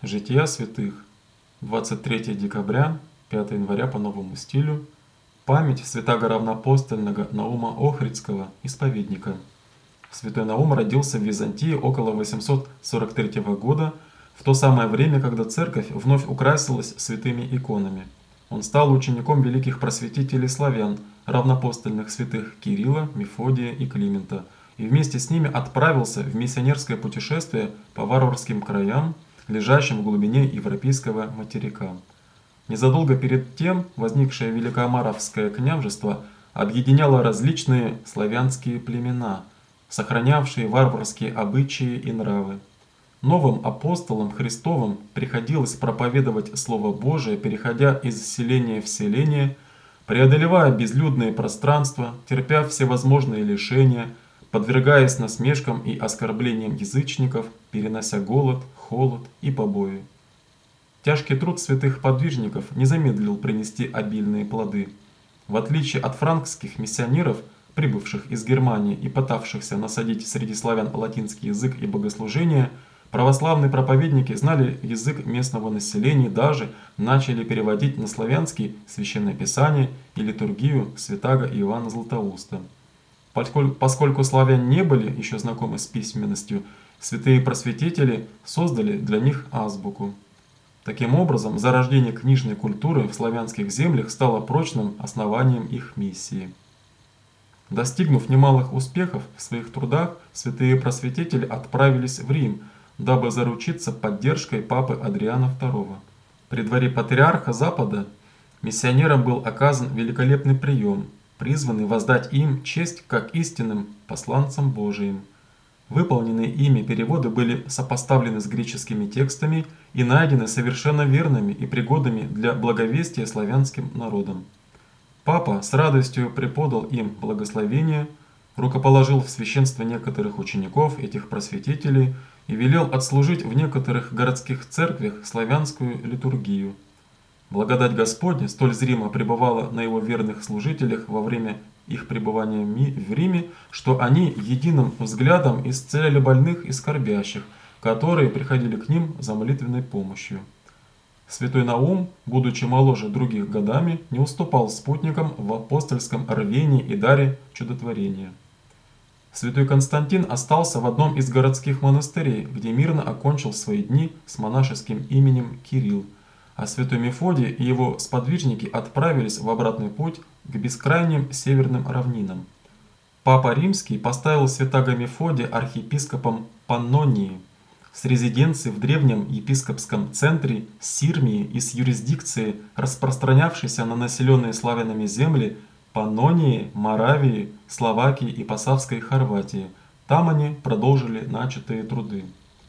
Жития святых. 23 декабря, 5 января по новому стилю. Память святаго равноапостольного Наума Охридского, исповедника. Святой Наум родился в Византии около 843 года, в то самое время, когда церковь вновь украсилась святыми иконами. Он стал учеником великих просветителей славян, равноапостольных святых Кирилла, Мефодия и Климента, и вместе с ними отправился в миссионерское путешествие по варварским краям, лежащим в глубине европейского материка. Незадолго перед тем возникшее Великомаровское княжество объединяло различные славянские племена, сохранявшие варварские обычаи и нравы. Новым апостолам Христовым приходилось проповедовать Слово Божие, переходя из селения в селение, преодолевая безлюдные пространства, терпя всевозможные лишения, подвергаясь насмешкам и оскорблениям язычников, перенося голод, холод и побои. Тяжкий труд святых подвижников не замедлил принести обильные плоды. В отличие от франкских миссионеров, прибывших из Германии и пытавшихся насадить среди славян латинский язык и богослужение, православные проповедники знали язык местного населения и даже начали переводить на славянский Священное Писание и литургию святаго Иоанна Златоуста. Поскольку славяне не были еще знакомы с письменностью, святые просветители создали для них азбуку. Таким образом, зарождение книжной культуры в славянских землях стало прочным основанием их миссии. Достигнув немалых успехов в своих трудах, святые просветители отправились в Рим, дабы заручиться поддержкой папы Адриана II. При дворе патриарха Запада миссионерам был оказан великолепный прием, призванный воздать им честь как истинным посланцам Божиим. Выполненные ими переводы были сопоставлены с греческими текстами и найдены совершенно верными и пригодными для благовестия славянским народам. Папа с радостью преподал им благословение, рукоположил в священство некоторых учеников этих просветителей и велел отслужить в некоторых городских церквях славянскую литургию. Благодать Господня столь зримо пребывала на его верных служителях во время их пребывания в Риме, что они единым взглядом исцеляли больных и скорбящих, которые приходили к ним за молитвенной помощью. Святой Наум, будучи моложе других годами, не уступал спутникам в апостольском рвении и даре чудотворения. Святой Константин остался в одном из городских монастырей, где мирно окончил свои дни с монашеским именем Кирилл, а святой Мефодий и его сподвижники отправились в обратный путь к бескрайним северным равнинам. Папа Римский поставил святаго Мефодия архиепископом Паннонии с резиденцией в древнем епископском центре Сирмии и с юрисдикцией, распространявшейся на населенные славянами земли Паннонии, Моравии, Словакии и Посавской Хорватии. Там они продолжили начатые труды.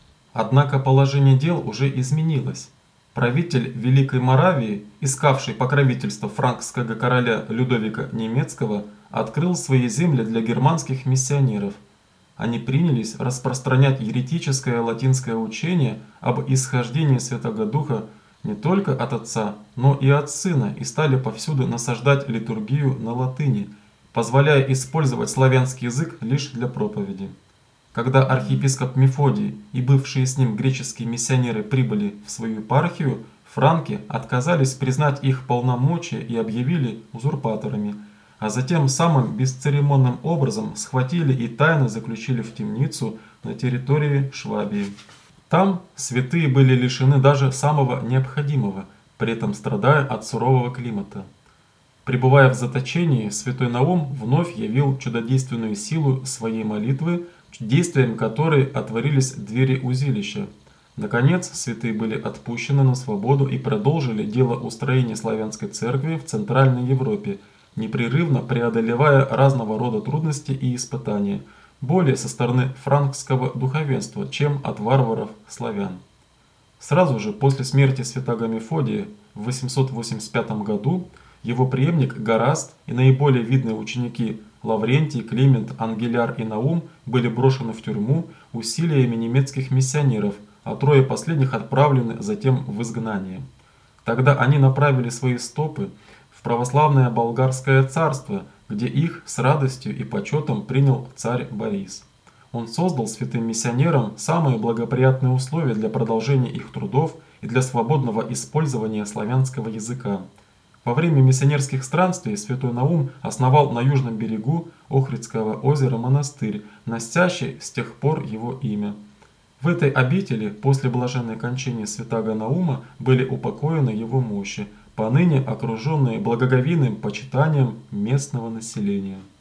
Однако положение дел уже изменилось. Правитель Великой Моравии, искавший покровительство франкского короля Людовика Немецкого, открыл свои земли для германских миссионеров. Они принялись распространять еретическое латинское учение об исхождении Святого Духа не только от Отца, но и от Сына, и стали повсюду насаждать литургию на латыни, позволяя использовать славянский язык лишь для проповеди. Когда архиепископ Мефодий и бывшие с ним греческие миссионеры прибыли в свою епархию, франки отказались признать их полномочия и объявили узурпаторами, а затем самым бесцеремонным образом схватили и тайно заключили в темницу на территории Швабии. Там святые были лишены даже самого необходимого, при этом страдая от сурового климата. Пребывая в заточении, святой Наум вновь явил чудодейственную силу своей молитвы, действием которой отворились двери узилища. Наконец, святые были отпущены на свободу и продолжили дело устроения славянской церкви в Центральной Европе, непрерывно преодолевая разного рода трудности и испытания, более со стороны франкского духовенства, чем от варваров-славян. Сразу же после смерти святаго Мефодия в 885 году его преемник Гораст и наиболее видные ученики Лаврентий, Климент, Ангеляр и Наум были брошены в тюрьму усилиями немецких миссионеров, а трое последних отправлены затем в изгнание. Тогда они направили свои стопы в православное болгарское царство, где их с радостью и почетом принял царь Борис. Он создал святым миссионерам самые благоприятные условия для продолжения их трудов и для свободного использования славянского языка. Во время миссионерских странствий святой Наум основал на южном берегу Охридского озера монастырь, носящий с тех пор его имя. В этой обители после блаженной кончины святаго Наума были упокоены его мощи, поныне окруженные благоговейным почитанием местного населения.